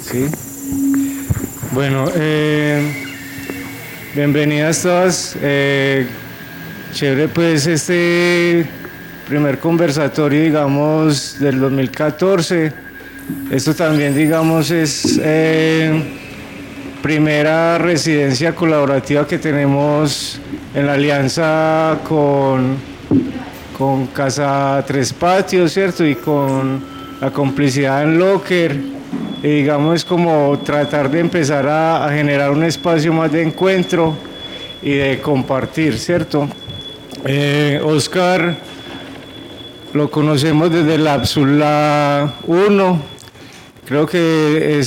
Sí. Bueno, bienvenidas todas. Chévere pues este primer conversatorio, digamos, del 2014. Esto también, digamos, es primera residencia colaborativa que tenemos en la alianza con Casa Tres Patios, ¿cierto? Y con la complicidad en Locker. Y digamos, es como tratar de empezar a generar un espacio más de encuentro y de compartir, ¿cierto? Oscar lo conocemos desde el Ápsula 1. Creo que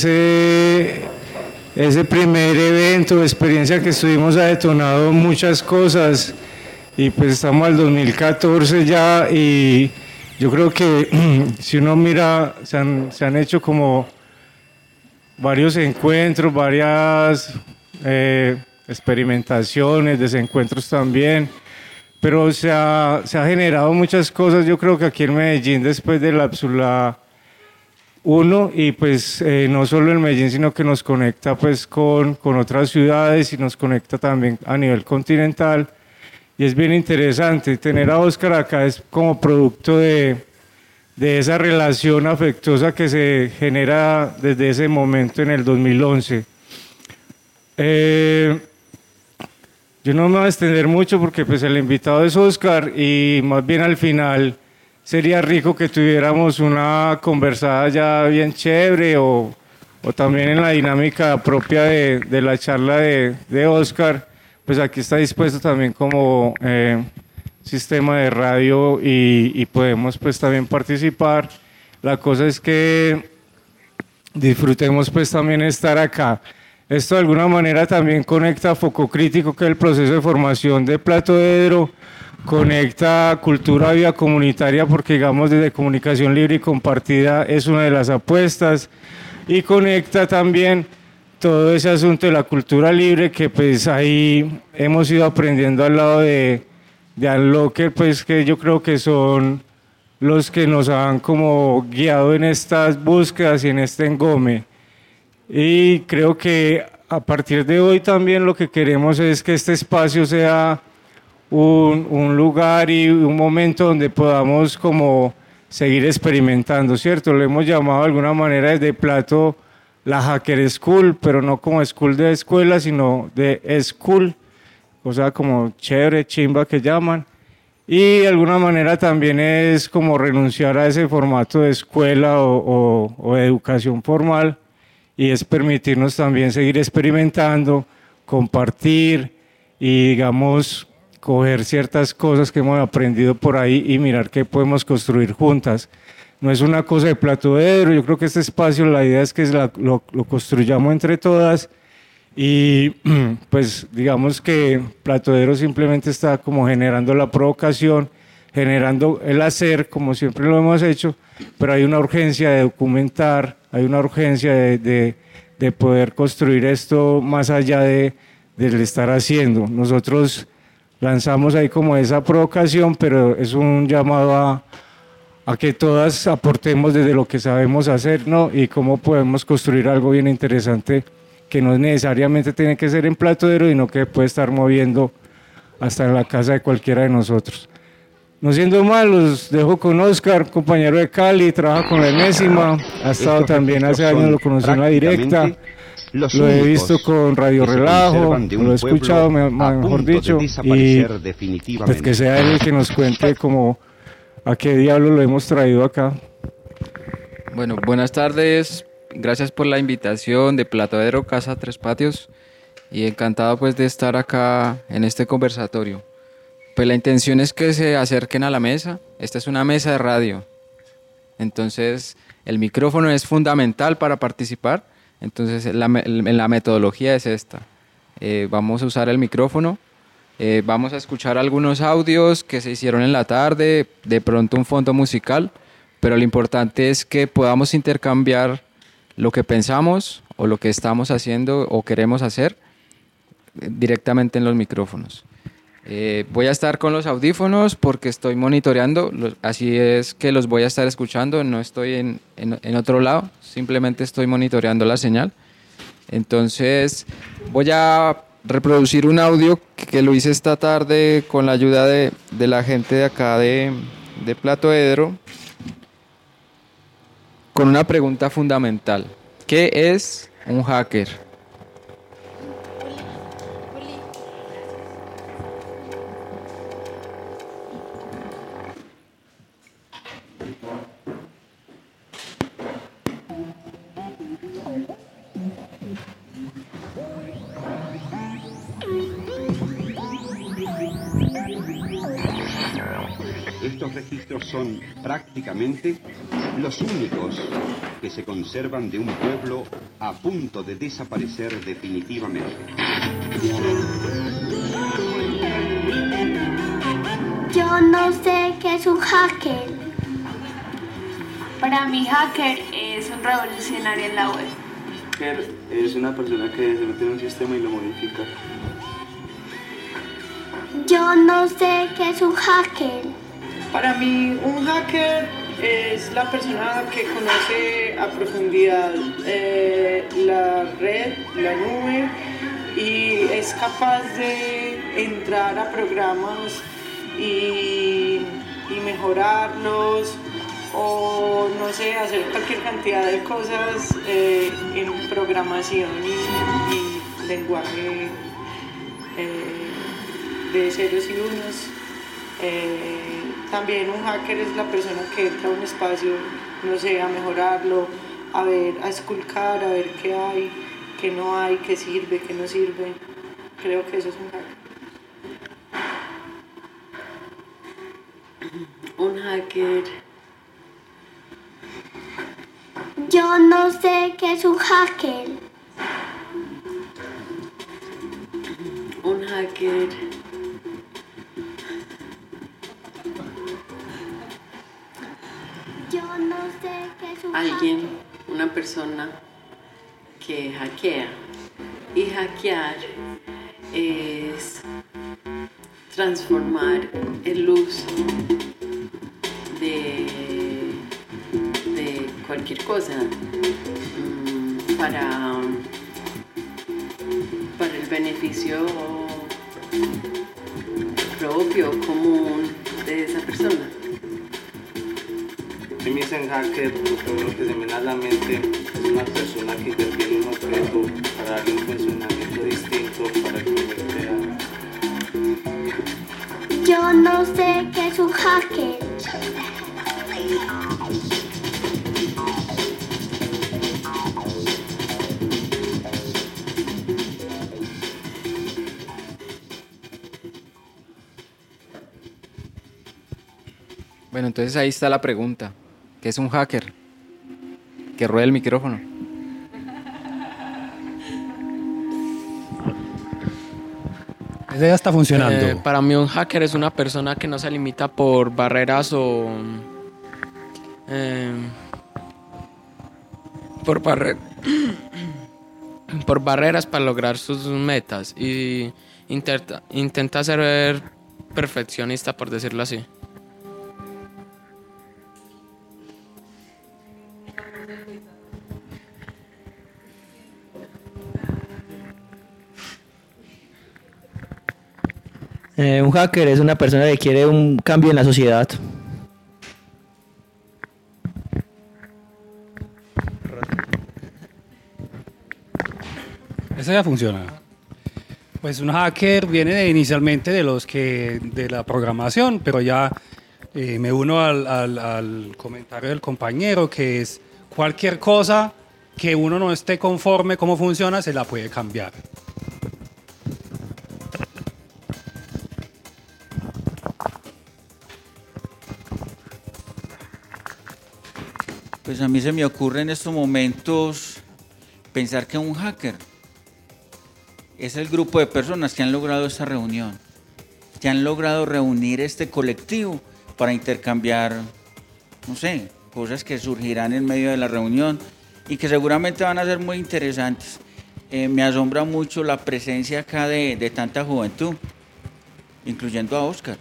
ese primer evento, experiencia que estuvimos ha detonado muchas cosas y pues estamos al 2014 ya y yo creo que si uno mira, se han hecho como varios encuentros, varias experimentaciones, desencuentros también, pero se ha generado muchas cosas, yo creo que aquí en Medellín después del Ápsula 1 y pues no solo en Medellín, sino que nos conecta pues con otras ciudades y nos conecta también a nivel continental y es bien interesante. Tener a Oscar acá es como producto de esa relación afectuosa que se genera desde ese momento en el 2011. Yo no me voy a extender mucho porque pues el invitado es Oscar y más bien al final sería rico que tuviéramos una conversada ya bien chévere o también en la dinámica propia de la charla de Oscar, pues aquí está dispuesto también como sistema de radio y podemos pues también participar. La cosa es que disfrutemos pues también estar acá. Esto de alguna manera también conecta Foco Crítico, que es el proceso de formación de Plato de Edro, conecta cultura viva comunitaria porque digamos desde comunicación libre y compartida es una de las apuestas y conecta también todo ese asunto de la cultura libre que pues ahí hemos ido aprendiendo al lado de Unlocker, pues que yo creo que son los que nos han como guiado en estas búsquedas y en este engome. Y creo que a partir de hoy también lo que queremos es que este espacio sea un lugar y un momento donde podamos como seguir experimentando, ¿cierto? Lo hemos llamado de alguna manera desde Plato la Hacker School, pero no como school de escuela, sino de school, o sea, como chévere, chimba que llaman. Y de alguna manera también es como renunciar a ese formato de escuela o de educación formal y es permitirnos también seguir experimentando, compartir y digamos coger ciertas cosas que hemos aprendido por ahí y mirar qué podemos construir juntas. No es una cosa de Plato de Edro, yo creo que este espacio la idea es que lo construyamos entre todas y pues digamos que Plato de Edro simplemente está como generando la provocación, generando el hacer como siempre lo hemos hecho, pero hay una urgencia de documentar, hay una urgencia de poder construir esto más allá del estar haciendo. Nosotros lanzamos ahí como esa provocación, pero es un llamado a que todas aportemos desde lo que sabemos hacer, ¿no? Y cómo podemos construir algo bien interesante que no necesariamente tiene que ser en Plato de Edro, sino que puede estar moviendo hasta en la casa de cualquiera de nosotros. No siendo mal, los dejo con Oscar, compañero de Cali, trabaja con la Enésima, ha estado también hace años, lo conocí en la directa. Lo he visto con Radio Relajo, lo he escuchado, mejor dicho, y pues que sea él el que nos cuente como a qué diablo lo hemos traído acá. Bueno, buenas tardes, gracias por la invitación de Plato de Edro, Casa Tres Patios, y encantado pues de estar acá en este conversatorio. Pues la intención es que se acerquen a la mesa, esta es una mesa de radio, entonces el micrófono es fundamental para participar. Entonces la metodología es esta, vamos a usar el micrófono, vamos a escuchar algunos audios que se hicieron en la tarde, de pronto un fondo musical, pero lo importante es que podamos intercambiar lo que pensamos o lo que estamos haciendo o queremos hacer directamente en los micrófonos. Voy a estar con los audífonos porque estoy monitoreando, así es que los voy a estar escuchando, no estoy en otro lado, simplemente estoy monitoreando la señal. Entonces voy a reproducir un audio que lo hice esta tarde con la ayuda de la gente de acá de Plato Edro, con una pregunta fundamental. ¿Qué es un hacker? Estos registros son prácticamente los únicos que se conservan de un pueblo a punto de desaparecer definitivamente. Yo no sé qué es un hacker. Para mí, hacker es un revolucionario en la web. Hacker es una persona que se mete en un sistema y lo modifica. Yo no sé qué es un hacker. Para mí, un hacker es la persona que conoce a profundidad la red, la nube, y es capaz de entrar a programas y mejorarlos, o no sé, hacer cualquier cantidad de cosas en programación y lenguaje de ceros y unos. También un hacker es la persona que entra a un espacio, no sé, a mejorarlo, a ver, a esculcar, a ver qué hay, qué no hay, qué sirve, qué no sirve. Creo que eso es un hacker. Un hacker. Yo no sé qué es un hacker. Un hacker. Yo no sé qué es un Alguien, hacker. una persona que hackea. Y hackear es transformar el uso de cualquier cosa para el beneficio propio, común de esa persona. Si me dicen hacker, lo primero que se me da a la mente es una persona que interviene en un objeto para darle un funcionamiento distinto para que lo crea. Yo no sé qué es un hacker. Bueno, entonces ahí está la pregunta. ¿Qué es un hacker? Que ruede el micrófono. Ese ya está funcionando. Para mí un hacker es una persona que no se limita por barreras o por barreras para lograr sus metas y intenta ser perfeccionista, por decirlo así. Un hacker es una persona que quiere un cambio en la sociedad. Ese ya funciona. Pues un hacker viene inicialmente de la programación, pero ya me uno al comentario del compañero, que es cualquier cosa que uno no esté conforme cómo funciona, se la puede cambiar. Pues a mí se me ocurre en estos momentos pensar que un hacker es el grupo de personas que han logrado esta reunión, que han logrado reunir este colectivo para intercambiar, no sé, cosas que surgirán en medio de la reunión y que seguramente van a ser muy interesantes. Me asombra mucho la presencia acá de tanta juventud. incluyendo a Oscar.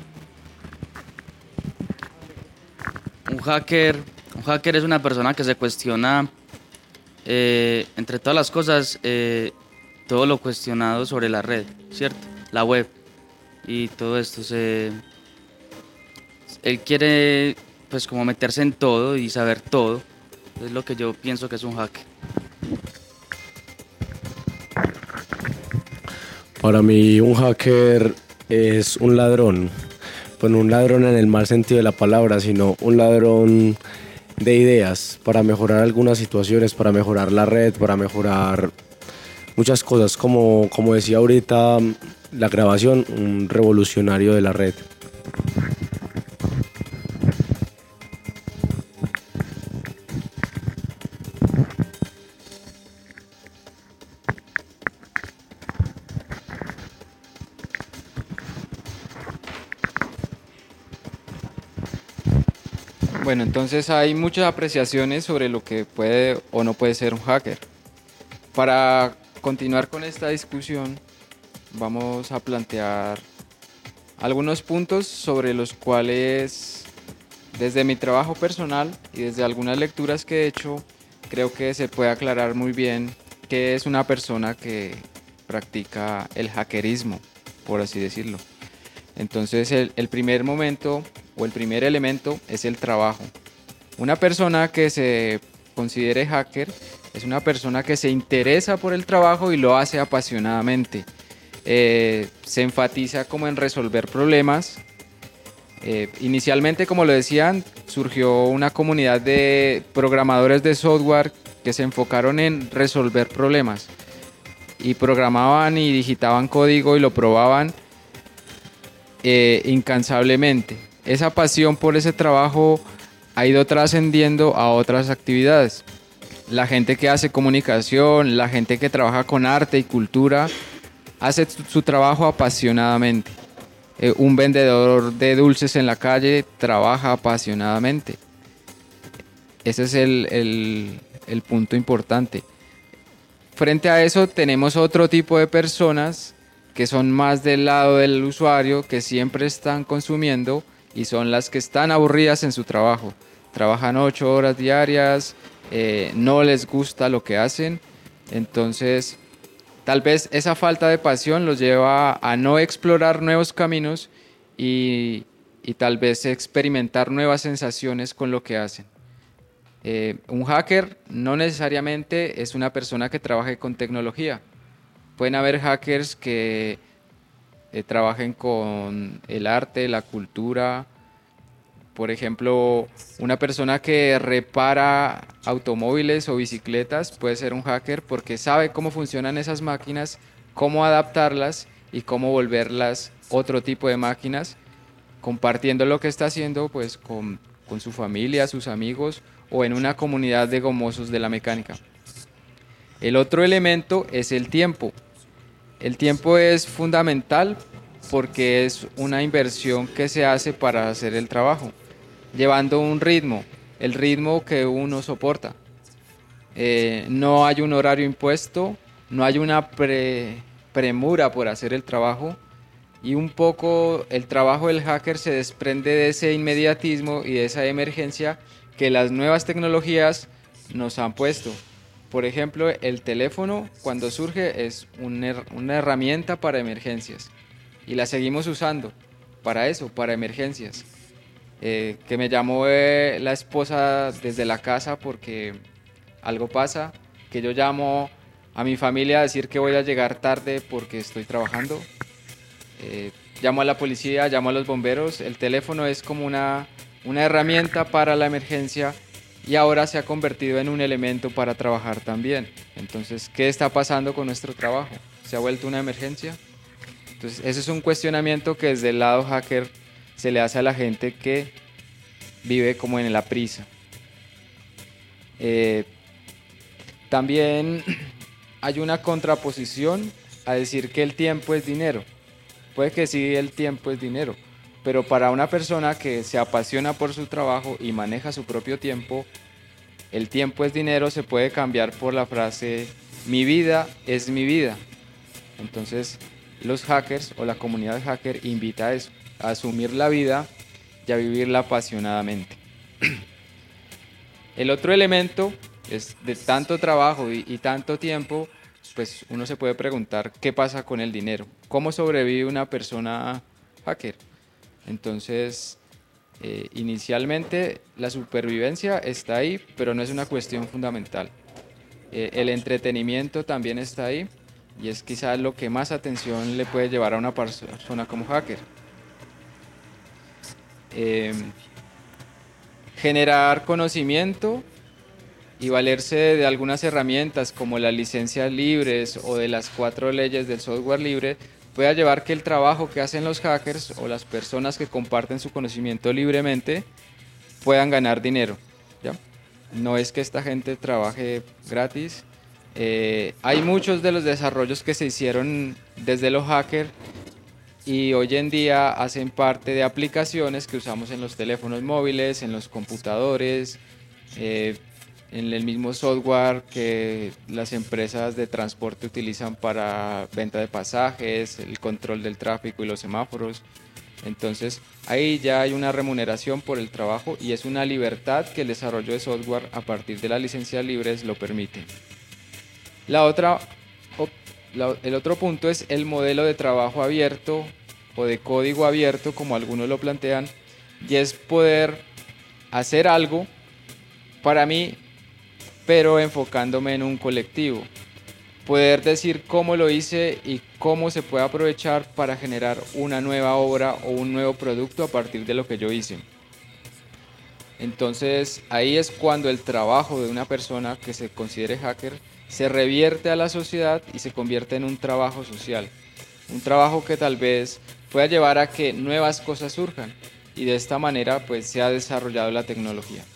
Un hacker es una persona que se cuestiona, entre todas las cosas, todo lo cuestionado sobre la red, ¿cierto? La web y todo esto. Él quiere, pues, como meterse en todo y saber todo. Es lo que yo pienso que es un hacker. Para mí un hacker es un ladrón, pues no un ladrón en el mal sentido de la palabra, sino un ladrón de ideas para mejorar algunas situaciones, para mejorar la red, para mejorar muchas cosas, como decía ahorita la grabación, un revolucionario de la red. Bueno, entonces hay muchas apreciaciones sobre lo que puede o no puede ser un hacker. Para continuar con esta discusión, vamos a plantear algunos puntos sobre los cuales, desde mi trabajo personal y desde algunas lecturas que he hecho, creo que se puede aclarar muy bien qué es una persona que practica el hackerismo, por así decirlo. Entonces, el primer momento o el primer elemento es el trabajo. Una persona que se considere hacker es una persona que se interesa por el trabajo y lo hace apasionadamente. Se enfatiza como en resolver problemas. Inicialmente, como lo decían, surgió una comunidad de programadores de software que se enfocaron en resolver problemas y programaban y digitaban código y lo probaban incansablemente. Esa pasión por ese trabajo ha ido trascendiendo a otras actividades. La gente que hace comunicación, la gente que trabaja con arte y cultura, hace su trabajo apasionadamente. Un vendedor de dulces en la calle trabaja apasionadamente. Ese es el punto importante. Frente a eso tenemos otro tipo de personas que son más del lado del usuario, que siempre están consumiendo y son las que están aburridas en su trabajo. Trabajan 8 horas diarias, no les gusta lo que hacen, entonces tal vez esa falta de pasión los lleva a no explorar nuevos caminos y tal vez experimentar nuevas sensaciones con lo que hacen. Un hacker no necesariamente es una persona que trabaje con tecnología. Pueden haber hackers que trabajen con el arte, la cultura. Por ejemplo, una persona que repara automóviles o bicicletas puede ser un hacker porque sabe cómo funcionan esas máquinas, cómo adaptarlas y cómo volverlas otro tipo de máquinas, compartiendo lo que está haciendo pues con su familia, sus amigos o en una comunidad de gomosos de la mecánica. El otro elemento es el tiempo. El tiempo es fundamental porque es una inversión que se hace para hacer el trabajo, llevando un ritmo, el ritmo que uno soporta. No hay un horario impuesto, no hay una premura por hacer el trabajo y un poco el trabajo del hacker se desprende de ese inmediatismo y de esa emergencia que las nuevas tecnologías nos han puesto. Por ejemplo, el teléfono cuando surge es una herramienta para emergencias y la seguimos usando para eso, para emergencias. Que me llamó la esposa desde la casa porque algo pasa, que yo llamo a mi familia a decir que voy a llegar tarde porque estoy trabajando. Llamo a la policía, llamo a los bomberos. El teléfono es como una herramienta para la emergencia y ahora se ha convertido en un elemento para trabajar también. Entonces, ¿qué está pasando con nuestro trabajo? ¿Se ha vuelto una emergencia? Entonces, ese es un cuestionamiento que desde el lado hacker se le hace a la gente que vive como en la prisa. También hay una contraposición a decir que el tiempo es dinero. Puede que sí, el tiempo es dinero, pero para una persona que se apasiona por su trabajo y maneja su propio tiempo, el tiempo es dinero se puede cambiar por la frase mi vida es mi vida. Entonces, los hackers o la comunidad hacker invita a eso, a asumir la vida y a vivirla apasionadamente. El otro elemento es de tanto trabajo y tanto tiempo, pues uno se puede preguntar qué pasa con el dinero, cómo sobrevive una persona hacker. Entonces, inicialmente la supervivencia está ahí, pero no es una cuestión fundamental. El entretenimiento también está ahí y es quizás lo que más atención le puede llevar a una persona como hacker. Generar conocimiento y valerse de algunas herramientas como las licencias libres o de las 4 leyes del software libre puede llevar que el trabajo que hacen los hackers o las personas que comparten su conocimiento libremente puedan ganar dinero, ¿ya? No es que esta gente trabaje gratis. Hay muchos de los desarrollos que se hicieron desde los hackers y hoy en día hacen parte de aplicaciones que usamos en los teléfonos móviles, en los computadores, en el mismo software que las empresas de transporte utilizan para venta de pasajes, el control del tráfico y los semáforos. Entonces ahí ya hay una remuneración por el trabajo y es una libertad que el desarrollo de software a partir de las licencias libres lo permite. El otro punto es el modelo de trabajo abierto o de código abierto, como algunos lo plantean, y es poder hacer algo para mí, pero enfocándome en un colectivo. Poder decir cómo lo hice y cómo se puede aprovechar para generar una nueva obra o un nuevo producto a partir de lo que yo hice. Entonces ahí es cuando el trabajo de una persona que se considere hacker se revierte a la sociedad y se convierte en un trabajo social. Un trabajo que tal vez pueda llevar a que nuevas cosas surjan y de esta manera pues se ha desarrollado la tecnología.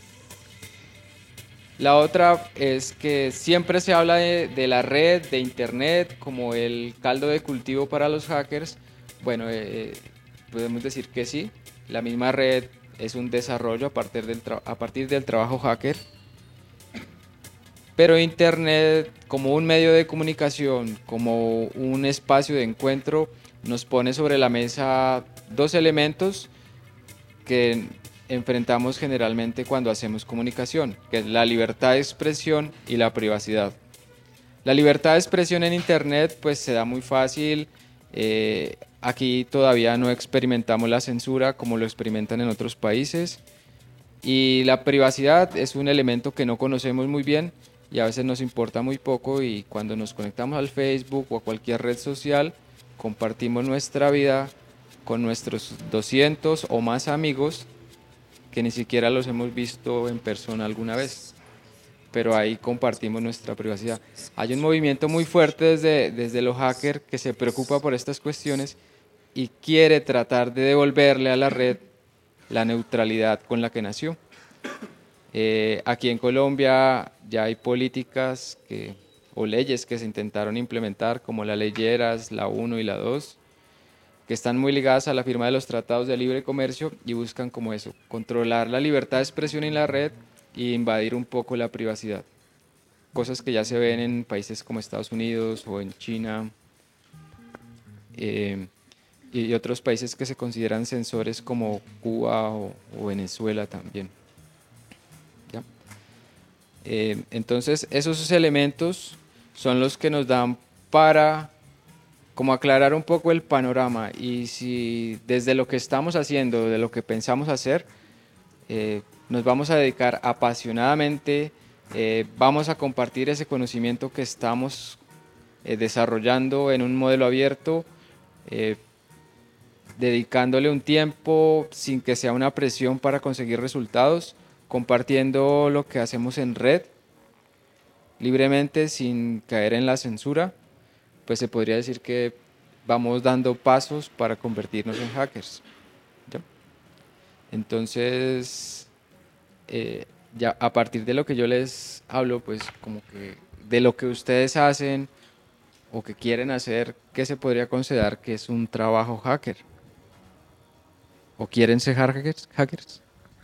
La otra es que siempre se habla de la red, de internet, como el caldo de cultivo para los hackers. Bueno, podemos decir que sí, la misma red es un desarrollo a partir del trabajo hacker. Pero internet como un medio de comunicación, como un espacio de encuentro, nos pone sobre la mesa 2 elementos que enfrentamos generalmente cuando hacemos comunicación, que es la libertad de expresión y la privacidad. La libertad de expresión en internet pues se da muy fácil, aquí todavía no experimentamos la censura como lo experimentan en otros países, y la privacidad es un elemento que no conocemos muy bien y a veces nos importa muy poco, y cuando nos conectamos al Facebook o a cualquier red social compartimos nuestra vida con nuestros 200 o más amigos que ni siquiera los hemos visto en persona alguna vez, pero ahí compartimos nuestra privacidad. Hay un movimiento muy fuerte desde los hackers que se preocupa por estas cuestiones y quiere tratar de devolverle a la red la neutralidad con la que nació. Aquí en Colombia ya hay políticas o leyes que se intentaron implementar, como la ley Lleras, la 1 y la 2, que están muy ligadas a la firma de los tratados de libre comercio y buscan como eso, controlar la libertad de expresión en la red e invadir un poco la privacidad. Cosas que ya se ven en países como Estados Unidos o en China y otros países que se consideran censores como Cuba o Venezuela también. ¿Ya? Entonces esos elementos son los que nos dan para como aclarar un poco el panorama, y si desde lo que estamos haciendo, de lo que pensamos hacer, nos vamos a dedicar apasionadamente, vamos a compartir ese conocimiento que estamos desarrollando en un modelo abierto, dedicándole un tiempo sin que sea una presión para conseguir resultados, compartiendo lo que hacemos en red, libremente, sin caer en la censura, pues se podría decir que vamos dando pasos para convertirnos en hackers. ¿Ya? Entonces, ya a partir de lo que yo les hablo, pues como que de lo que ustedes hacen o que quieren hacer, ¿qué se podría considerar que es un trabajo hacker? ¿O quieren ser hackers?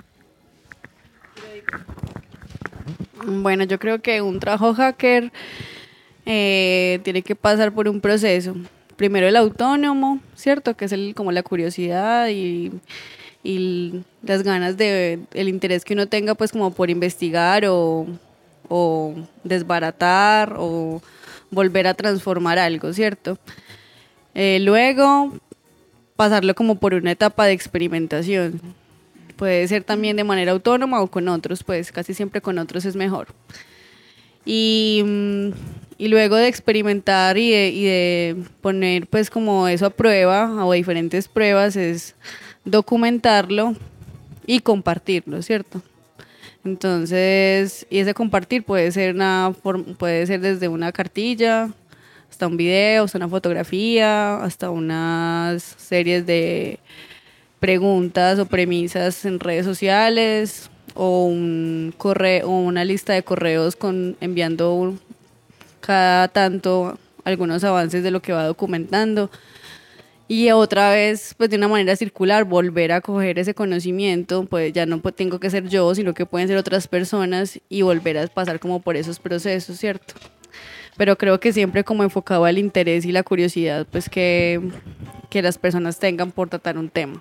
Bueno, yo creo que un trabajo hacker tiene que pasar por un proceso. primero el autónomo, ¿cierto? Que es como la curiosidad y las ganas el interés que uno tenga pues como por investigar o desbaratar o volver a transformar algo, ¿cierto? Luego pasarlo como por una etapa de experimentación. Puede ser también de manera autónoma o con otros, pues casi siempre con otros es mejor. Y luego de experimentar y de poner pues como eso a prueba o a diferentes pruebas es documentarlo y compartirlo, ¿cierto? Entonces, y ese compartir puede ser desde una cartilla hasta un video, hasta una fotografía, hasta unas series de preguntas o premisas en redes sociales o un correo o una lista de correos enviando cada tanto algunos avances de lo que va documentando. Y otra vez, pues de una manera circular, volver a coger ese conocimiento, pues ya no tengo que ser yo, sino que pueden ser otras personas y volver a pasar como por esos procesos, ¿cierto? Pero creo que siempre como enfocado al interés y la curiosidad, pues que las personas tengan por tratar un tema.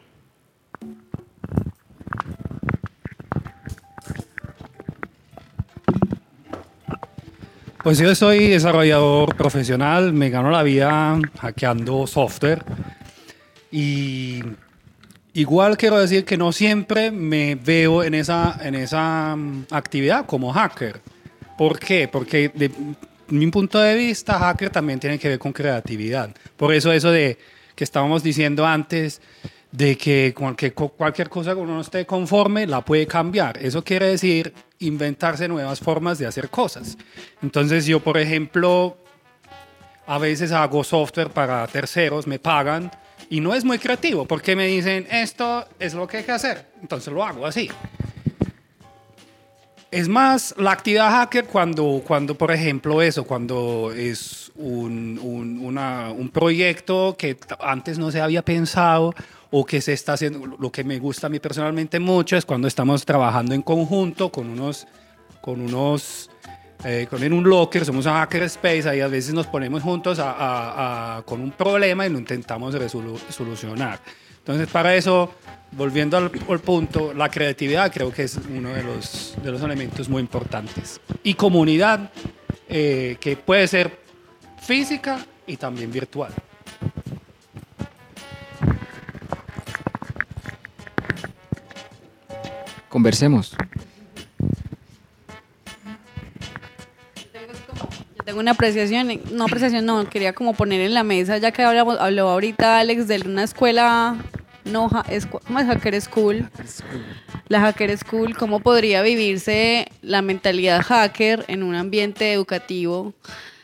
Pues yo soy desarrollador profesional, me gano la vida hackeando software y igual quiero decir que no siempre me veo en esa actividad como hacker. ¿Por qué? Porque de mi punto de vista, hacker también tiene que ver con creatividad. Por eso de que estábamos diciendo antes, de que cualquier cosa que uno no esté conforme la puede cambiar. Eso quiere decir inventarse nuevas formas de hacer cosas. Entonces yo, por ejemplo, a veces hago software para terceros, me pagan y no es muy creativo porque me dicen esto es lo que hay que hacer, entonces lo hago así. Es más la actividad hacker cuando por ejemplo cuando es un proyecto que antes no se había pensado o que se está haciendo. Lo que me gusta a mí personalmente mucho es cuando estamos trabajando en conjunto en un locker, somos un hacker space, ahí a veces nos ponemos juntos con un problema y lo intentamos solucionar. Entonces para eso, volviendo al punto, la creatividad creo que es uno de los elementos muy importantes. Y comunidad, que puede ser física y también virtual. Conversemos. Yo tengo una apreciación, no, quería como poner en la mesa, ya que habló ahorita Alex de una escuela, ¿cómo es? Hacker School. La Hacker School, ¿cómo podría vivirse la mentalidad hacker en un ambiente educativo?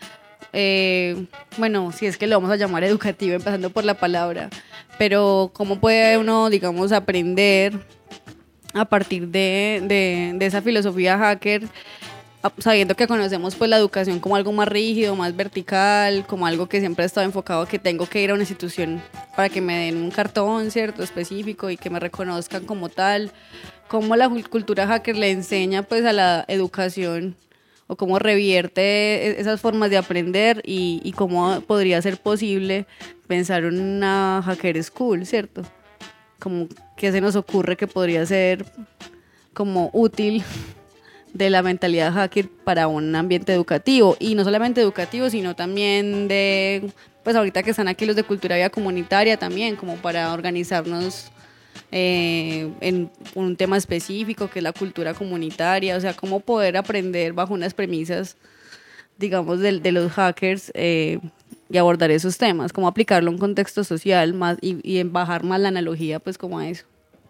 Bueno, si es que lo vamos a llamar educativo, empezando por la palabra, pero ¿cómo puede uno, digamos, aprender a partir de esa filosofía hacker, sabiendo que conocemos pues la educación como algo más rígido, más vertical, como algo que siempre ha estado enfocado a que tengo que ir a una institución para que me den un cartón, ¿cierto?, específico y que me reconozcan como tal? ¿Cómo la cultura hacker le enseña pues a la educación o cómo revierte esas formas de aprender y cómo podría ser posible pensar en una Hacker School, ¿cierto? Como qué se nos ocurre que podría ser como útil de la mentalidad hacker para un ambiente educativo, y no solamente educativo, sino también pues ahorita que están aquí los de cultura vida comunitaria también, como para organizarnos en un tema específico que es la cultura comunitaria, o sea, cómo poder aprender bajo unas premisas, digamos, de los hackers y abordar esos temas, cómo aplicarlo a un contexto social más y bajar más la analogía pues como a eso.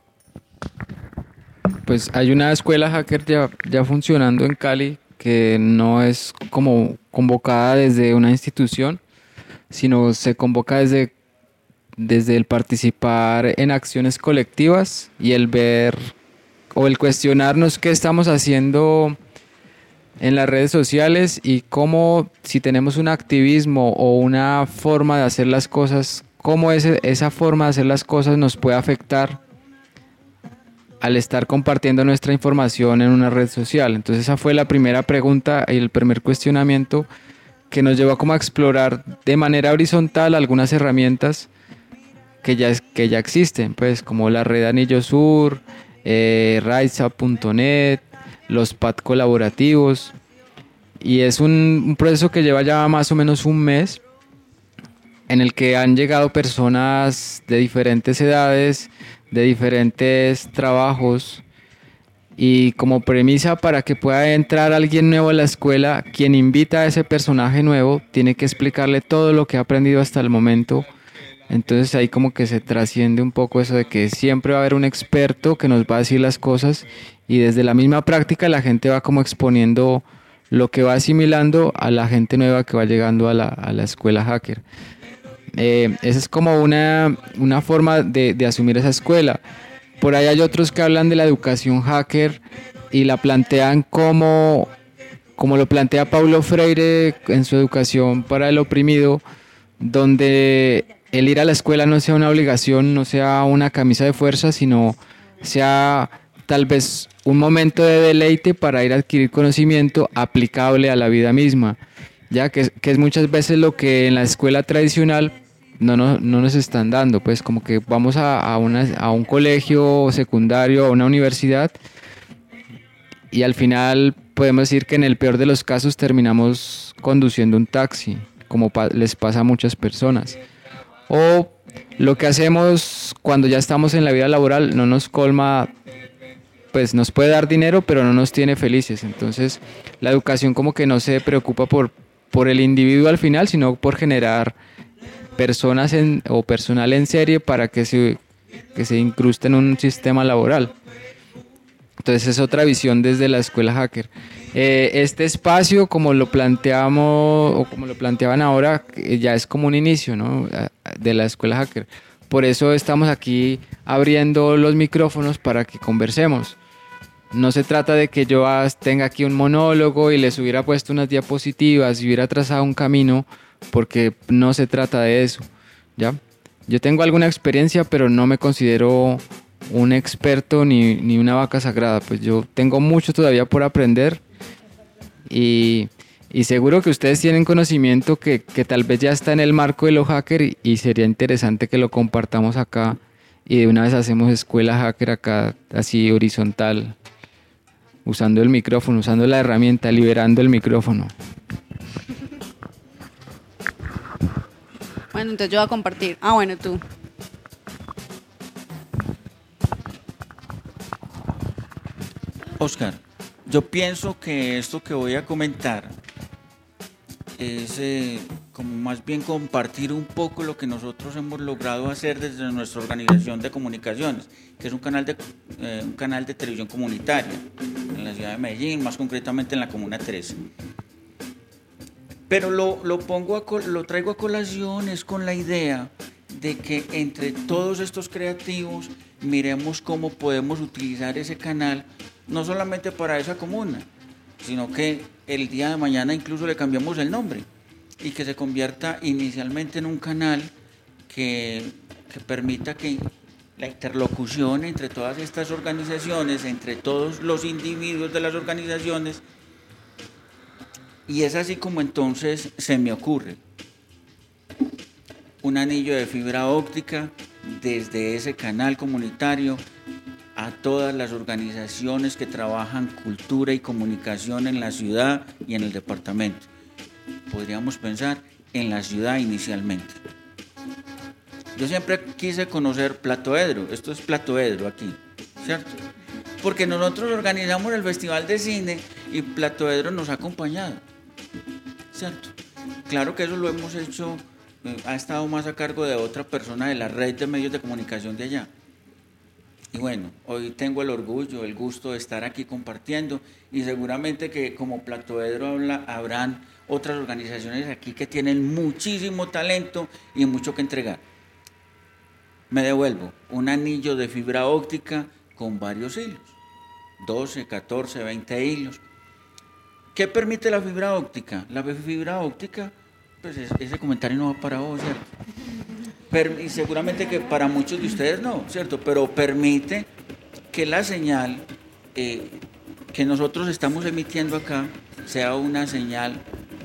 Pues hay una escuela hacker ya funcionando en Cali que no es como convocada desde una institución, sino se convoca desde el participar en acciones colectivas y el ver o el cuestionarnos qué estamos haciendo en las redes sociales y cómo, si tenemos un activismo o una forma de hacer las cosas, cómo esa forma de hacer las cosas nos puede afectar al estar compartiendo nuestra información en una red social. Entonces esa fue la primera pregunta y el primer cuestionamiento que nos llevó como a explorar de manera horizontal algunas herramientas que ya existen, pues como la red Anillo Sur, RiseUp.net, los pad colaborativos, y es un proceso que lleva ya más o menos un mes, en el que han llegado personas de diferentes edades, de diferentes trabajos, y como premisa para que pueda entrar alguien nuevo a la escuela, quien invita a ese personaje nuevo tiene que explicarle todo lo que ha aprendido hasta el momento. Entonces ahí como que se trasciende un poco eso de que siempre va a haber un experto que nos va a decir las cosas, y desde la misma práctica la gente va como exponiendo lo que va asimilando a la gente nueva que va llegando a la escuela hacker. Esa es como una forma de asumir esa escuela. Por ahí hay otros que hablan de la educación hacker y la plantean como lo plantea Paulo Freire en su Educación para el Oprimido, donde el ir a la escuela no sea una obligación, no sea una camisa de fuerza, sino sea tal vez un momento de deleite para ir a adquirir conocimiento aplicable a la vida misma, ya que es muchas veces lo que en la escuela tradicional no nos están dando, pues como que vamos a un colegio secundario, a una universidad, y al final podemos decir que en el peor de los casos terminamos conduciendo un taxi, como les pasa a muchas personas. O lo que hacemos cuando ya estamos en la vida laboral no nos colma, pues nos puede dar dinero, pero no nos tiene felices. Entonces la educación como que no se preocupa por el individuo al final, sino por generar personas o personal en serie para que se incruste en un sistema laboral. Entonces es otra visión desde la escuela hacker. Este espacio, como lo planteamos o como lo planteaban ahora, ya es como un inicio, ¿no?, de la escuela hacker. Por eso estamos aquí abriendo los micrófonos para que conversemos. No se trata de que yo tenga aquí un monólogo y les hubiera puesto unas diapositivas y hubiera trazado un camino, porque no se trata de eso, ¿ya? Yo tengo alguna experiencia, pero no me considero un experto ni una vaca sagrada. Pues yo tengo mucho todavía por aprender, y seguro que ustedes tienen conocimiento que tal vez ya está en el marco de lo hacker, y sería interesante que lo compartamos acá, y de una vez hacemos escuela hacker acá, así horizontal, usando el micrófono, usando la herramienta, liberando el micrófono. Bueno, entonces yo voy a compartir. Bueno, tú. Oscar, yo pienso que esto que voy a comentar es como más bien compartir un poco lo que nosotros hemos logrado hacer desde nuestra organización de comunicaciones, que es un canal de televisión comunitaria en la ciudad de Medellín, más concretamente en la Comuna 13. Pero lo traigo a colación es con la idea de que entre todos estos creativos miremos cómo podemos utilizar ese canal, no solamente para esa comuna, sino que el día de mañana incluso le cambiamos el nombre y que se convierta inicialmente en un canal que permita que la interlocución entre todas estas organizaciones, entre todos los individuos de las organizaciones. Y es así como entonces se me ocurre un anillo de fibra óptica desde ese canal comunitario a todas las organizaciones que trabajan cultura y comunicación en la ciudad y en el departamento. Podríamos pensar en la ciudad inicialmente. Yo siempre quise conocer Platoedro, esto es Platoedro aquí, ¿cierto? Porque nosotros organizamos el Festival de Cine y Platoedro nos ha acompañado, ¿cierto? Claro que eso lo hemos hecho, ha estado más a cargo de otra persona de la red de medios de comunicación de allá. Y bueno, hoy tengo el orgullo, el gusto de estar aquí compartiendo, y seguramente que como Platoedro habrán otras organizaciones aquí que tienen muchísimo talento y mucho que entregar. Me devuelvo, un anillo de fibra óptica con varios hilos, 12, 14, 20 hilos. ¿Qué permite la fibra óptica? La fibra óptica, pues ese comentario no va para vos, ¿cierto? Y seguramente que para muchos de ustedes no, ¿cierto? Pero permite que la señal que nosotros estamos emitiendo acá sea una señal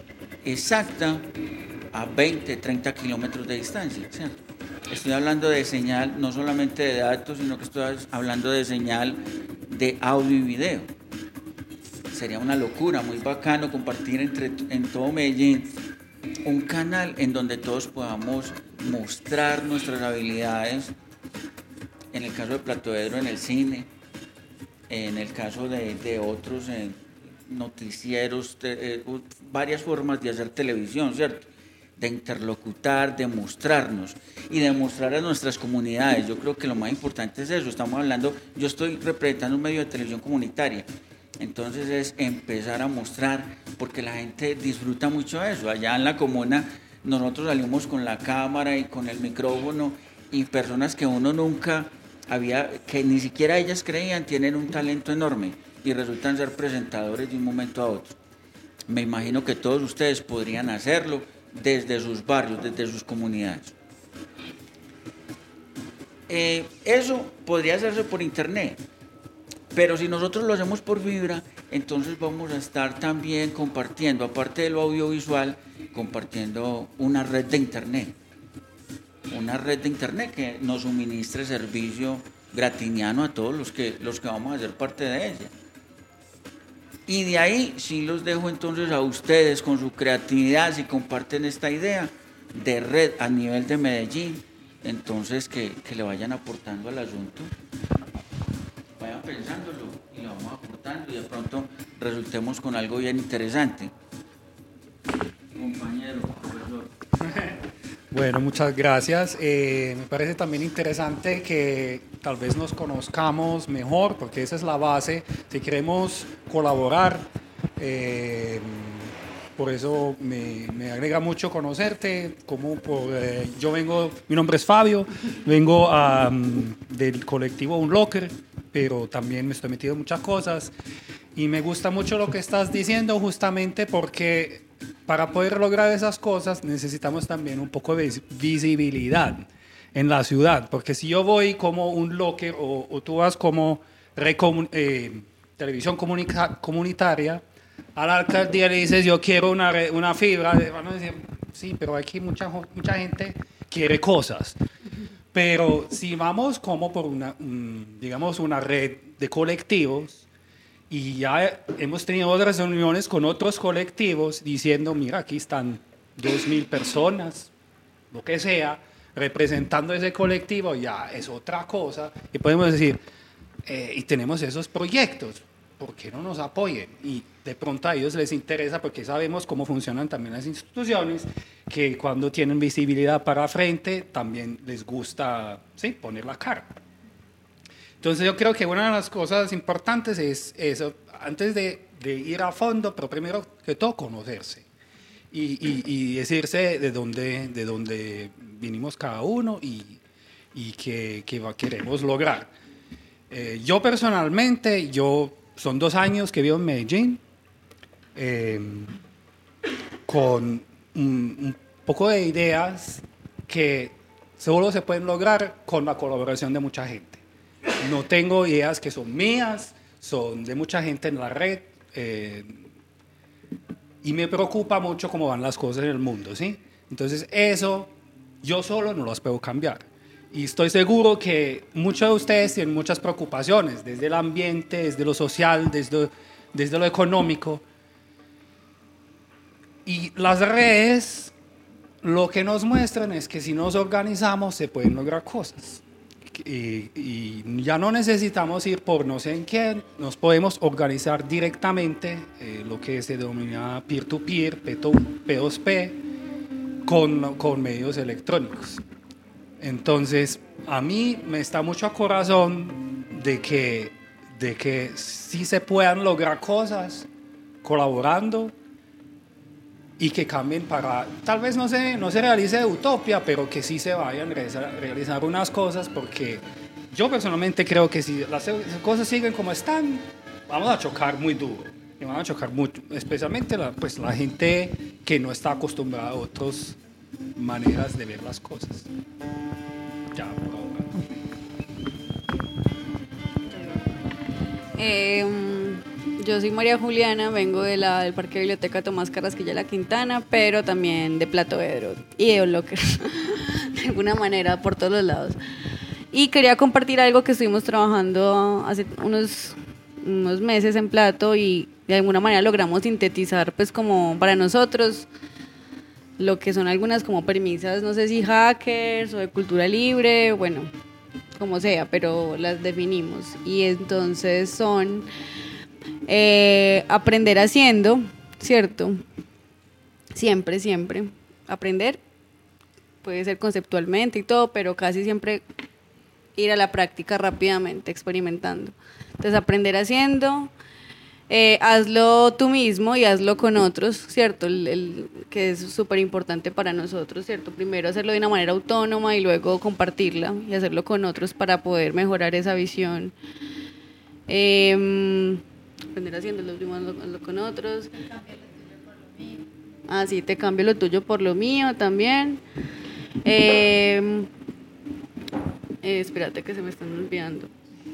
exacta a 20, 30 kilómetros de distancia, ¿cierto? Estoy hablando de señal, no solamente de datos, sino que estoy hablando de señal de audio y video. Sería una locura, muy bacano compartir en todo Medellín un canal en donde todos podamos mostrar nuestras habilidades, en el caso de Platoedro en el cine, en el caso de otros noticieros, varias formas de hacer televisión, ¿cierto? De interlocutar, de mostrarnos y de mostrar a nuestras comunidades. Yo creo que lo más importante es eso. Estamos hablando, yo estoy representando un medio de televisión comunitaria, entonces es empezar a mostrar, porque la gente disfruta mucho eso. Allá en la comuna nosotros salimos con la cámara y con el micrófono, y personas que uno nunca había, que ni siquiera ellas creían, tienen un talento enorme y resultan ser presentadores de un momento a otro. Me imagino que todos ustedes podrían hacerlo desde sus barrios, desde sus comunidades. Eso podría hacerse por internet, pero si nosotros lo hacemos por Vibra, entonces vamos a estar también compartiendo, aparte de lo audiovisual, compartiendo una red de internet. Una red de internet que nos suministre servicio gratiniano a todos los que vamos a ser parte de ella. Y de ahí sí los dejo entonces a ustedes con su creatividad, si comparten esta idea de red a nivel de Medellín, entonces que le vayan aportando al asunto, vayan pensándolo y lo vamos aportando y de pronto resultemos con algo bien interesante. Compañero, profesor. Bueno, muchas gracias. Me parece también interesante que tal vez nos conozcamos mejor, porque esa es la base. Si queremos colaborar, por eso me alegra mucho conocerte. Yo vengo, mi nombre es Fabio, vengo del colectivo Un Locker, pero también me estoy metido en muchas cosas. Y me gusta mucho lo que estás diciendo, justamente porque para poder lograr esas cosas necesitamos también un poco de visibilidad en la ciudad, porque si yo voy como un locker o tú vas como televisión comunitaria, a la alcaldía le dices yo quiero una fibra, van a decir sí, pero aquí mucha gente quiere cosas. Pero si vamos como por digamos una red de colectivos, y ya hemos tenido otras reuniones con otros colectivos diciendo, mira, aquí están 2.000 personas, lo que sea, representando ese colectivo, ya es otra cosa. Y podemos decir, y tenemos esos proyectos, ¿por qué no nos apoyen? Y de pronto a ellos les interesa porque sabemos cómo funcionan también las instituciones, que cuando tienen visibilidad para frente, también les gusta, ¿sí?, poner la cara. Entonces yo creo que una de las cosas importantes es eso, antes de ir a fondo, pero primero que todo conocerse y decirse de dónde vinimos cada uno y qué queremos lograr. Yo personalmente, son 2 años que vivo en Medellín, con un poco de ideas que solo se pueden lograr con la colaboración de mucha gente. No tengo ideas que son mías, son de mucha gente en la red, y me preocupa mucho cómo van las cosas en el mundo, ¿sí? Entonces eso yo solo no las puedo cambiar. Y estoy seguro que muchos de ustedes tienen muchas preocupaciones, desde el ambiente, desde lo social, desde lo económico. Y las redes lo que nos muestran es que si nos organizamos se pueden lograr cosas. Y ya no necesitamos ir por no sé en quién, nos podemos organizar directamente, lo que se denomina peer-to-peer, P2P, con medios electrónicos. Entonces, a mí me está mucho a corazón de que sí se puedan lograr cosas colaborando y que cambien para, tal vez no se realice de utopía, pero que sí se vayan a realizar unas cosas, porque yo personalmente creo que si las cosas siguen como están, vamos a chocar muy duro, y van a chocar mucho, especialmente la gente que no está acostumbrada a otras maneras de ver las cosas. Ya, por ahora. Yo soy María Juliana, vengo del Parque Biblioteca Tomás Carrasquilla La Quintana, pero también de Plato Edro y de Locker, de alguna manera, por todos los lados. Y quería compartir algo que estuvimos trabajando hace unos meses en Plato y de alguna manera logramos sintetizar, pues como para nosotros, lo que son algunas como premisas, no sé si hackers o de cultura libre, bueno, como sea, pero las definimos. Y entonces son aprender haciendo, ¿cierto? Siempre aprender, puede ser conceptualmente y todo, pero casi siempre ir a la práctica rápidamente, experimentando. Entonces aprender haciendo, hazlo tú mismo y hazlo con otros, ¿cierto? Que es súper importante para nosotros, ¿cierto? Primero hacerlo de una manera autónoma y luego compartirla y hacerlo con otros para poder mejorar esa visión. Aprender haciéndolo hazlo con otros. Ah, sí, te cambio lo tuyo por lo mío también. Espérate que se me están olvidando.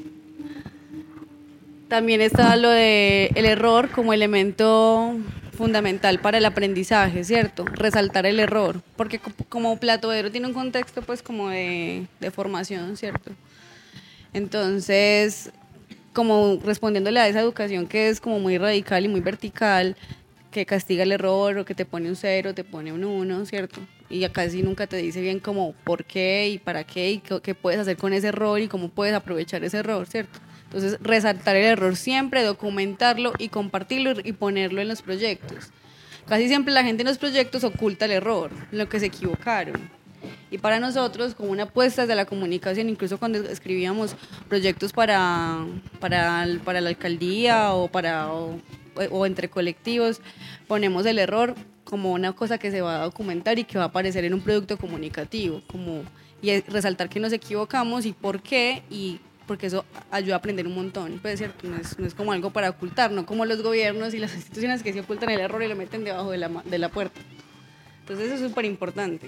También está lo de el error como elemento fundamental para el aprendizaje, ¿cierto? Resaltar el error, porque como Plato Edro tiene un contexto pues como de formación, ¿cierto? Entonces, como respondiéndole a esa educación que es como muy radical y muy vertical, que castiga el error o que te pone un 0, te pone un 1, ¿cierto? Y casi nunca te dice bien como por qué y para qué y qué puedes hacer con ese error y cómo puedes aprovechar ese error, ¿cierto? Entonces, resaltar el error siempre, documentarlo y compartirlo y ponerlo en los proyectos. Casi siempre la gente en los proyectos oculta el error, lo que se equivocaron. Y para nosotros, como una apuesta desde la comunicación, incluso cuando escribíamos proyectos para la alcaldía o entre colectivos, ponemos el error como una cosa que se va a documentar y que va a aparecer en un producto comunicativo, y resaltar que nos equivocamos y por qué, y porque eso ayuda a aprender un montón, pues cierto, no es como algo para ocultar, no como los gobiernos y las instituciones que se ocultan el error y lo meten debajo de la puerta. Entonces eso es súper importante.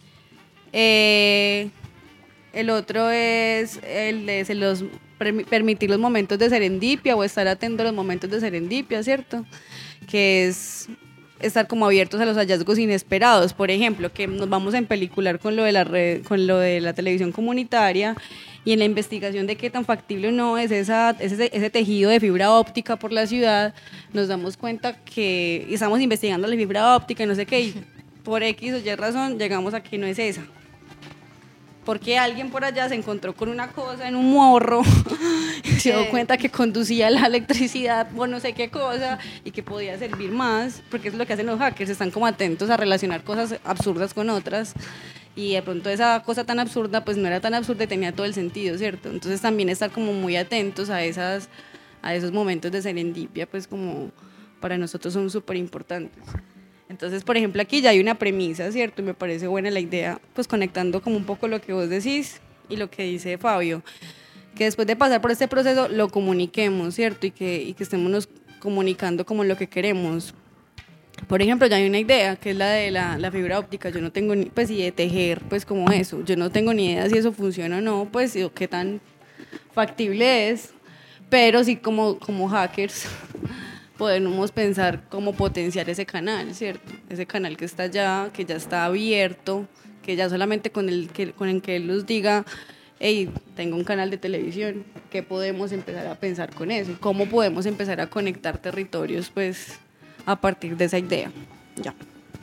El otro es el de permitir los momentos de serendipia o estar atento a los momentos de serendipia, ¿cierto? Que es estar como abiertos a los hallazgos inesperados, por ejemplo, que nos vamos a empelicular con lo de la red, con lo de la televisión comunitaria y en la investigación de qué tan factible o no es ese tejido de fibra óptica por la ciudad, nos damos cuenta que estamos investigando la fibra óptica y no sé qué, y por X o Y razón llegamos a que no es esa. Porque alguien por allá se encontró con una cosa en un morro y se dio cuenta que conducía la electricidad o no sé qué cosa y que podía servir más, porque eso es lo que hacen los hackers, están como atentos a relacionar cosas absurdas con otras y de pronto esa cosa tan absurda pues no era tan absurda y tenía todo el sentido, ¿cierto? Entonces también estar como muy atentos a esos momentos de serendipia pues como para nosotros son súper importantes. Entonces, por ejemplo, aquí ya hay una premisa, ¿cierto? Y me parece buena la idea, pues conectando como un poco lo que vos decís y lo que dice Fabio, que después de pasar por este proceso lo comuniquemos, ¿cierto? Y que estemos comunicando como lo que queremos. Por ejemplo, ya hay una idea, que es la de la fibra óptica. Yo no tengo ni, pues, y de tejer, pues como eso. Yo no tengo ni idea si eso funciona o no, pues, o qué tan factible es, pero sí como hackers podemos pensar cómo potenciar ese canal, ¿cierto? Ese canal que está allá, que ya está abierto, que ya solamente con el que él nos diga, hey, tengo un canal de televisión, ¿qué podemos empezar a pensar con eso? ¿Cómo podemos empezar a conectar territorios, pues, a partir de esa idea? Ya.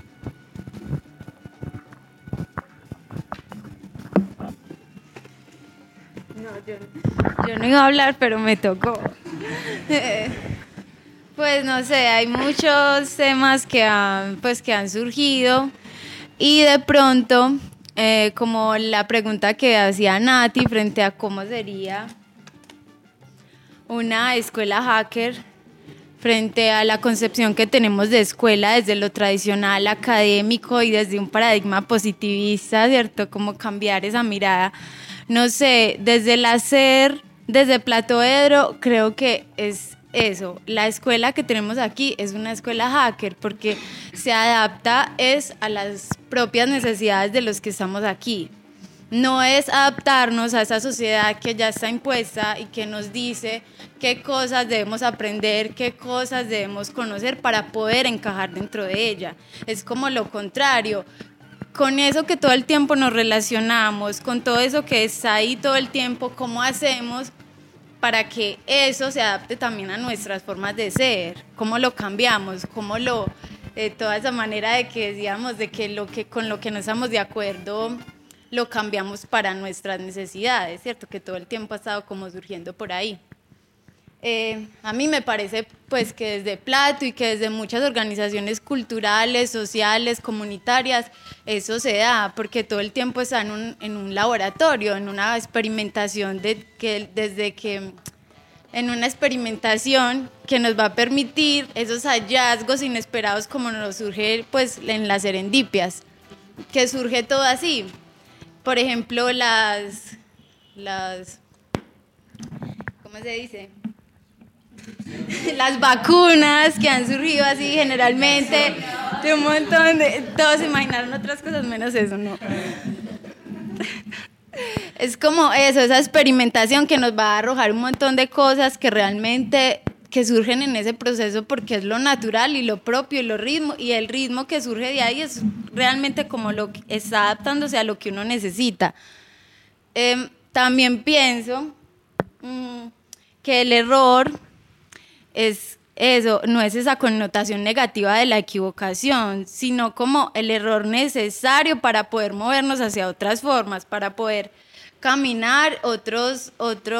No, yo no iba a hablar, pero me tocó. Pues no sé, hay muchos temas que han surgido y de pronto, como la pregunta que hacía Nati frente a cómo sería una escuela hacker frente a la concepción que tenemos de escuela desde lo tradicional académico y desde un paradigma positivista, ¿cierto? Cómo cambiar esa mirada. No sé, desde el hacer, desde Plato Edro, creo que es eso, la escuela que tenemos aquí es una escuela hacker porque se adapta a las propias necesidades de los que estamos aquí. No es adaptarnos a esa sociedad que ya está impuesta y que nos dice qué cosas debemos aprender, qué cosas debemos conocer para poder encajar dentro de ella. Es como lo contrario. Con eso que todo el tiempo nos relacionamos, con todo eso que está ahí todo el tiempo, ¿cómo hacemos para que eso se adapte también a nuestras formas de ser? ¿Cómo lo cambiamos? ¿Cómo toda esa manera de que decíamos de que con lo que no estamos de acuerdo lo cambiamos para nuestras necesidades, ¿cierto? Que todo el tiempo ha estado como surgiendo por ahí. A mí me parece pues que desde Plato y que desde muchas organizaciones culturales, sociales, comunitarias, eso se da, porque todo el tiempo está en un laboratorio, en una experimentación en una experimentación que nos va a permitir esos hallazgos inesperados como nos surge pues en las serendipias, que surge todo así. Por ejemplo, ¿cómo se dice? Las vacunas que han surgido así generalmente, de un montón de... Todos se imaginaron otras cosas menos eso, ¿no? Es como eso, esa experimentación que nos va a arrojar un montón de cosas que realmente que surgen en ese proceso porque es lo natural y lo propio y el ritmo que surge de ahí es realmente como lo que está adaptándose a lo que uno necesita. También pienso que el error es eso, no es esa connotación negativa de la equivocación, sino como el error necesario para poder movernos hacia otras formas, para poder caminar otros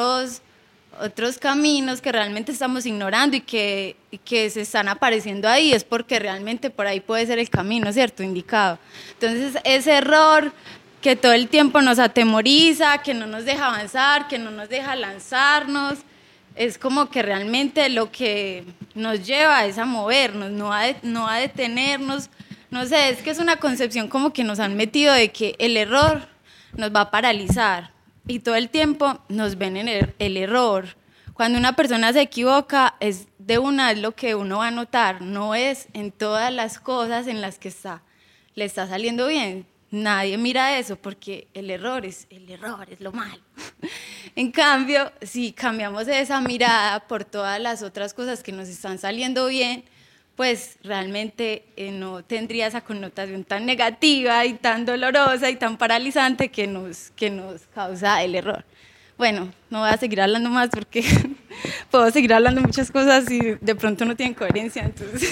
caminos que realmente estamos ignorando y que se están apareciendo ahí, es porque realmente por ahí puede ser el camino, ¿cierto? Indicado. Entonces, ese error que todo el tiempo nos atemoriza, que no nos deja avanzar, que no nos deja lanzarnos, es como que realmente lo que nos lleva es a movernos, no a detenernos. No sé, es que es una concepción como que nos han metido de que el error nos va a paralizar y todo el tiempo nos ven en el error. Cuando una persona se equivoca, es lo que uno va a notar, no es en todas las cosas en las que le está saliendo bien. Nadie mira eso porque el error es lo malo. En cambio, si cambiamos esa mirada por todas las otras cosas que nos están saliendo bien, pues realmente no tendría esa connotación tan negativa y tan dolorosa y tan paralizante que nos causa el error. Bueno, no voy a seguir hablando más porque puedo seguir hablando muchas cosas y de pronto no tienen coherencia, entonces...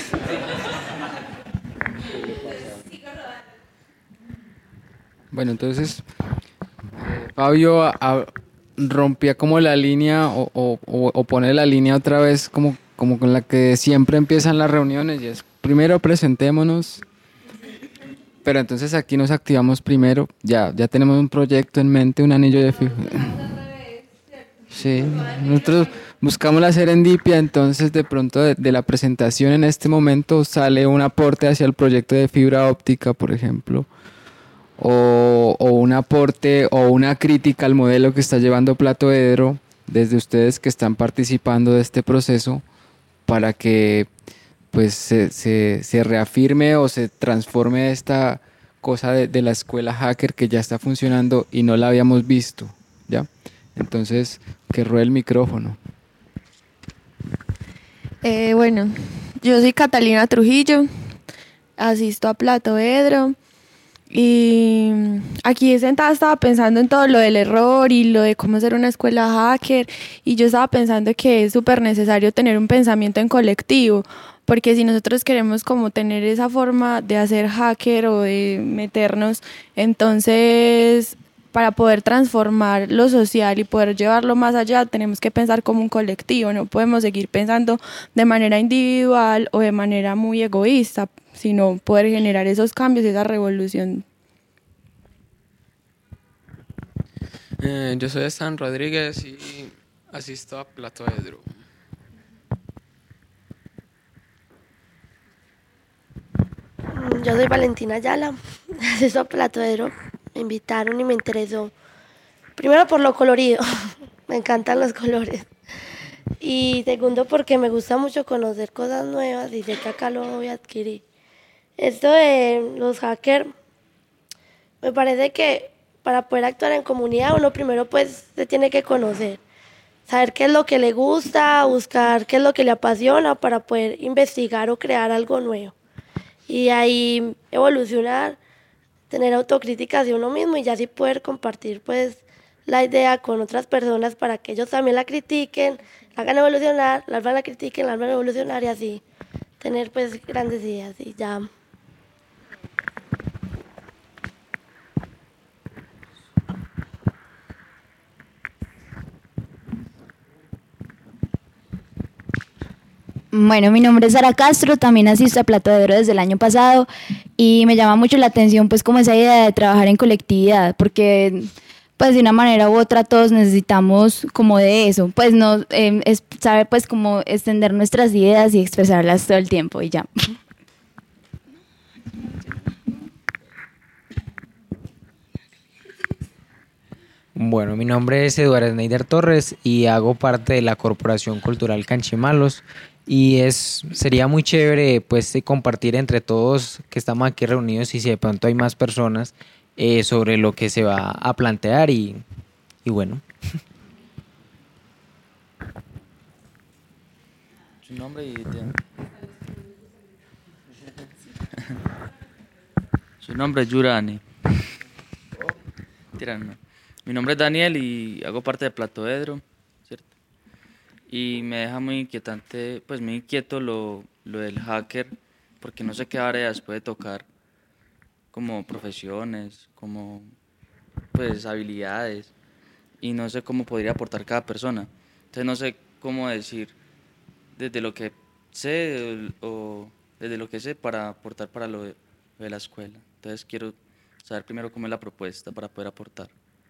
Bueno, entonces Fabio rompía como la línea o pone la línea otra vez como con la que siempre empiezan las reuniones y es primero presentémonos, pero entonces aquí nos activamos primero, ya tenemos un proyecto en mente, un anillo de fibra. Sí, nosotros buscamos la serendipia, entonces de pronto de la presentación en este momento sale un aporte hacia el proyecto de fibra óptica, por ejemplo. O un aporte o una crítica al modelo que está llevando Platoedro desde ustedes que están participando de este proceso para que pues se reafirme o se transforme esta cosa de la escuela hacker que ya está funcionando y no la habíamos visto, ¿ya? Entonces, que ruede el micrófono. Bueno, yo soy Catalina Trujillo, asisto a Platoedro. Y aquí sentada estaba pensando en todo lo del error y lo de cómo ser una escuela hacker, y yo estaba pensando que es súper necesario tener un pensamiento en colectivo, porque si nosotros queremos como tener esa forma de hacer hacker o de meternos, entonces para poder transformar lo social y poder llevarlo más allá tenemos que pensar como un colectivo, no podemos seguir pensando de manera individual o de manera muy egoísta, sino poder generar esos cambios y esa revolución. Yo soy Stan Rodríguez y asisto a Platoedro. Yo soy Valentina Ayala, asisto a Platoedro. Me invitaron y me interesó. Primero por lo colorido, me encantan los colores. Y segundo porque me gusta mucho conocer cosas nuevas y sé que acá lo voy a adquirir. Esto de los hackers, me parece que para poder actuar en comunidad uno primero pues se tiene que conocer, saber qué es lo que le gusta, buscar qué es lo que le apasiona para poder investigar o crear algo nuevo. Y ahí evolucionar, tener autocrítica hacia uno mismo y ya así poder compartir pues la idea con otras personas para que ellos también la critiquen, la hagan evolucionar, la critiquen, la hagan evolucionar y así tener pues grandes ideas y ya. Bueno, mi nombre es Sara Castro, también asisto a Plato de Oro desde el año pasado y me llama mucho la atención pues como esa idea de trabajar en colectividad, porque pues de una manera u otra todos necesitamos como de eso, pues no es saber pues como extender nuestras ideas y expresarlas todo el tiempo y ya. Bueno, mi nombre es Eduardo Neider Torres y hago parte de la Corporación Cultural Canchimalos y sería muy chévere pues compartir entre todos que estamos aquí reunidos y si de pronto hay más personas sobre lo que se va a plantear y bueno. Su nombre y su nombre es Yurani. Tirando. Mi nombre es Daniel y hago parte de Plato Edro, ¿cierto? Y me deja muy inquietante, pues muy inquieto lo del hacker, porque no sé qué áreas puede tocar, como profesiones, como pues habilidades, y no sé cómo podría aportar cada persona. Entonces no sé cómo decir desde lo que sé o desde lo que sé para aportar para lo de la escuela. Entonces quiero saber primero cómo es la propuesta para poder aportar.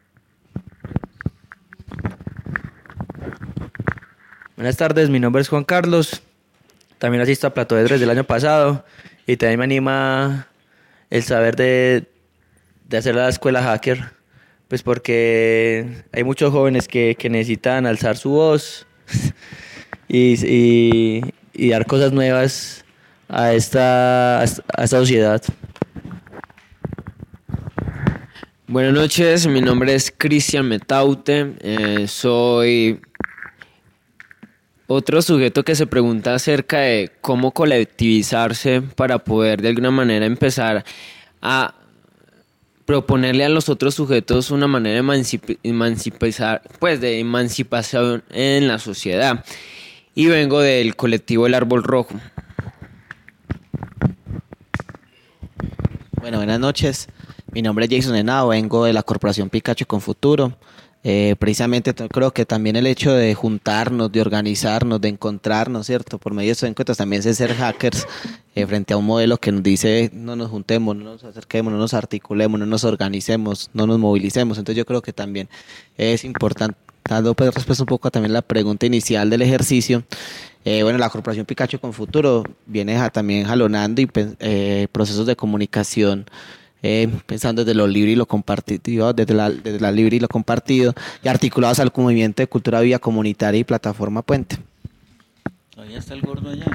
Buenas tardes, mi nombre es Juan Carlos, también asisto a Plato Edro desde el año pasado y también me anima el saber de hacer la escuela hacker, pues porque hay muchos jóvenes que necesitan alzar su voz y dar cosas nuevas a esta sociedad. Buenas noches, mi nombre es Cristian Metaute, soy otro sujeto que se pregunta acerca de cómo colectivizarse para poder de alguna manera empezar a proponerle a los otros sujetos una manera de emancipación en la sociedad. Y vengo del colectivo El Árbol Rojo. Bueno, buenas noches. Mi nombre es Jason Henao, vengo de la Corporación Pikachu con Futuro. Precisamente creo que también el hecho de juntarnos, de organizarnos, de encontrarnos, ¿cierto? Por medio de estos encuentros también es ser hackers frente a un modelo que nos dice no nos juntemos, no nos acerquemos, no nos articulemos, no nos organicemos, no nos movilicemos. Entonces yo creo que también es importante, dando pues respuesta un poco a también la pregunta inicial del ejercicio. Bueno, la Corporación Pikachu con Futuro viene también jalonando y procesos de comunicación, pensando desde lo libre y lo compartido, desde la libre y lo compartido, y articulados al movimiento de cultura viva comunitaria y plataforma Puente. Ahí está el gordo allá.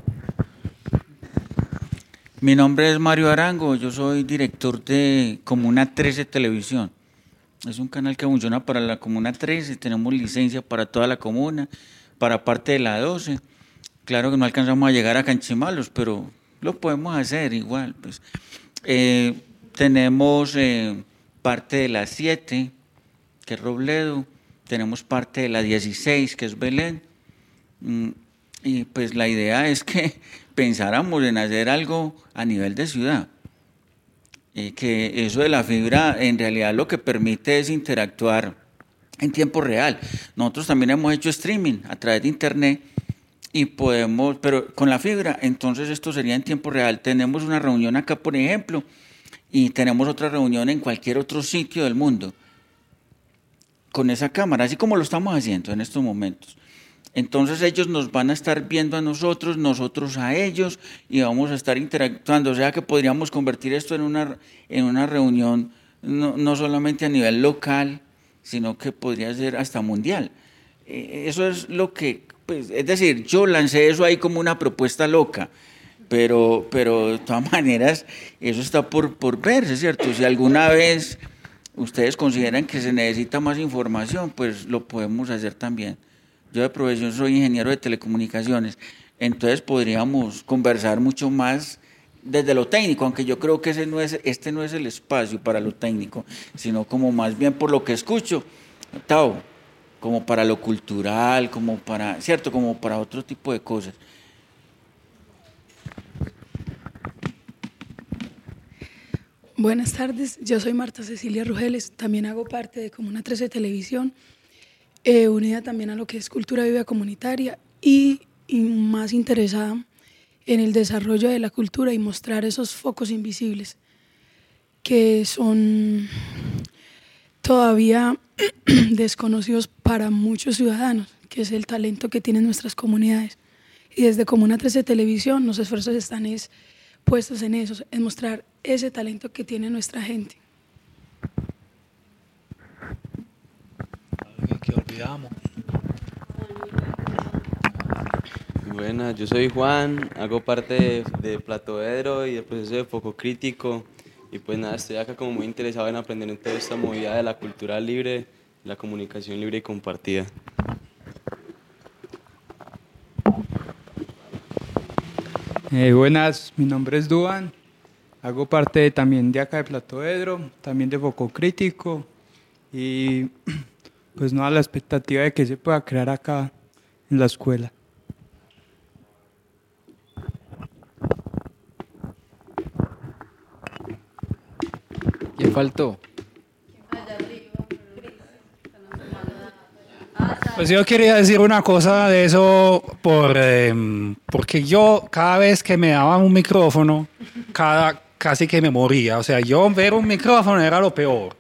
Mi nombre es Mario Arango, yo soy director de Comuna 13 Televisión. Es un canal que funciona para la Comuna 13, tenemos licencia para toda la comuna, para parte de la 12. Claro que no alcanzamos a llegar a Canchimalos, pero lo podemos hacer igual, pues. Tenemos parte de la 7, que es Robledo, tenemos parte de la 16, que es Belén, y pues la idea es que pensáramos en hacer algo a nivel de ciudad, que eso de la fibra en realidad lo que permite es interactuar en tiempo real. Nosotros también hemos hecho streaming a través de internet y podemos, pero con la fibra, entonces esto sería en tiempo real. Tenemos una reunión acá, por ejemplo, y tenemos otra reunión en cualquier otro sitio del mundo con esa cámara, así como lo estamos haciendo en estos momentos. Entonces ellos nos van a estar viendo a nosotros, nosotros a ellos, y vamos a estar interactuando. O sea que podríamos convertir esto en una reunión no solamente a nivel local, sino que podría ser hasta mundial. Eso es lo que, pues, es decir, yo lancé eso ahí como una propuesta loca, pero de todas maneras eso está por verse, ¿cierto? Si alguna vez ustedes consideran que se necesita más información, pues lo podemos hacer también. Yo de profesión soy ingeniero de telecomunicaciones, entonces podríamos conversar mucho más desde lo técnico, aunque yo creo que este no es el espacio para lo técnico, sino como más bien por lo que escucho, Tao, como para lo cultural, como para, ¿cierto? Como para otro tipo de cosas. Buenas tardes, yo soy Marta Cecilia Rugeles, también hago parte de Comuna 13 Televisión, unida también a lo que es Cultura Viva Comunitaria y más interesada en el desarrollo de la cultura y mostrar esos focos invisibles que son todavía desconocidos para muchos ciudadanos, que es el talento que tienen nuestras comunidades. Y desde Comuna 13 Televisión los esfuerzos están puestos en eso, en mostrar ese talento que tiene nuestra gente. Algo que olvidamos. Buenas, yo soy Juan, hago parte de Platoedro y del proceso de Foco Crítico y pues nada, estoy acá como muy interesado en aprender en toda esta movida de la cultura libre, la comunicación libre y compartida. Buenas, mi nombre es Duan, hago parte también de acá de Platoedro, también de Foco Crítico y pues no a la expectativa de que se pueda crear acá en la escuela. ¿Quién faltó? Pues yo quería decir una cosa de eso porque yo cada vez que me daban un micrófono, casi que me moría. O sea, yo ver un micrófono era lo peor.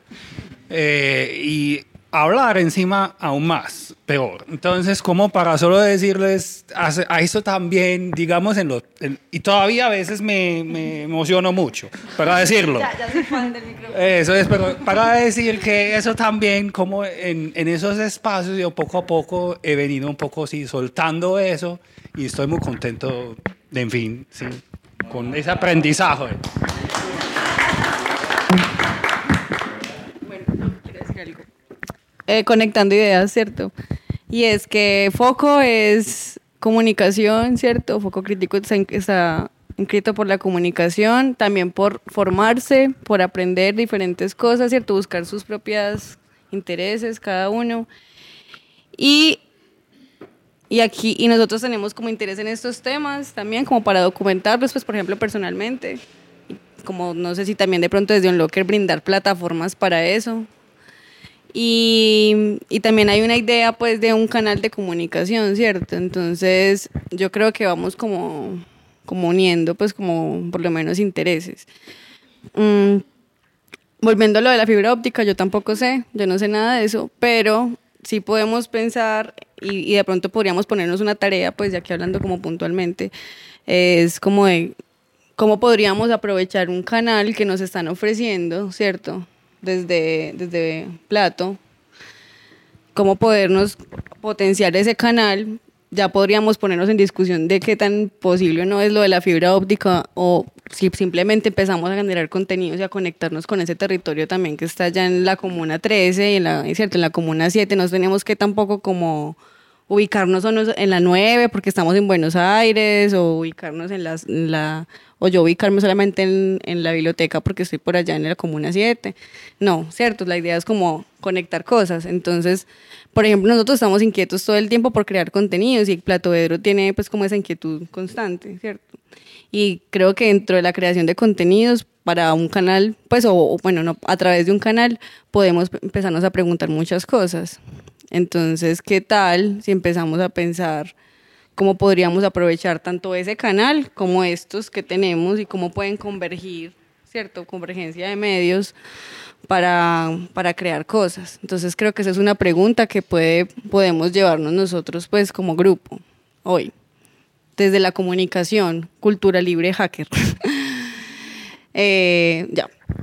Y hablar encima aún más, peor. Entonces, como para solo decirles a eso también, digamos, y todavía a veces me emociono mucho para decirlo. Ya soy fan del micrófono. Eso es, pero para decir que eso también, como en esos espacios, yo poco a poco he venido un poco sí, soltando eso y estoy muy contento, de, en fin, sí, con ese aprendizaje. Conectando ideas, ¿cierto? Y es que Foco es comunicación, ¿cierto? Foco Crítico está inscrito por la comunicación, también por formarse, por aprender diferentes cosas, ¿cierto? Buscar sus propios intereses cada uno. Y nosotros tenemos como interés en estos temas también, como para documentarlos, pues por ejemplo personalmente, como no sé si también de pronto desde Unlocker brindar plataformas para eso. Y también hay una idea pues de un canal de comunicación, ¿cierto? Entonces yo creo que vamos como uniendo pues como por lo menos intereses. Volviendo a lo de la fibra óptica, yo tampoco sé, yo no sé nada de eso, pero sí podemos pensar y de pronto podríamos ponernos una tarea, pues ya que hablando como puntualmente, es como de cómo podríamos aprovechar un canal que nos están ofreciendo, ¿cierto? Desde Plato, cómo podernos potenciar ese canal. Ya podríamos ponernos en discusión de qué tan posible o no es lo de la fibra óptica o si simplemente empezamos a generar contenidos y a conectarnos con ese territorio también que está ya en la Comuna 13 y en la Comuna 7. No tenemos que tampoco como ubicarnos en la 9 porque estamos en Buenos Aires o ubicarnos o yo ubicarme solamente en la biblioteca porque estoy por allá en la Comuna 7. No, ¿cierto? La idea es como conectar cosas. Entonces, por ejemplo, nosotros estamos inquietos todo el tiempo por crear contenidos y Platoedro tiene pues como esa inquietud constante, ¿cierto? Y creo que dentro de la creación de contenidos para un canal, pues a través de un canal podemos empezarnos a preguntar muchas cosas. Entonces, ¿qué tal si empezamos a pensar cómo podríamos aprovechar tanto ese canal como estos que tenemos y cómo pueden convergir, ¿cierto? Convergencia de medios para crear cosas. Entonces creo que esa es una pregunta que podemos llevarnos nosotros pues como grupo hoy, desde la comunicación, cultura libre hacker. Ya.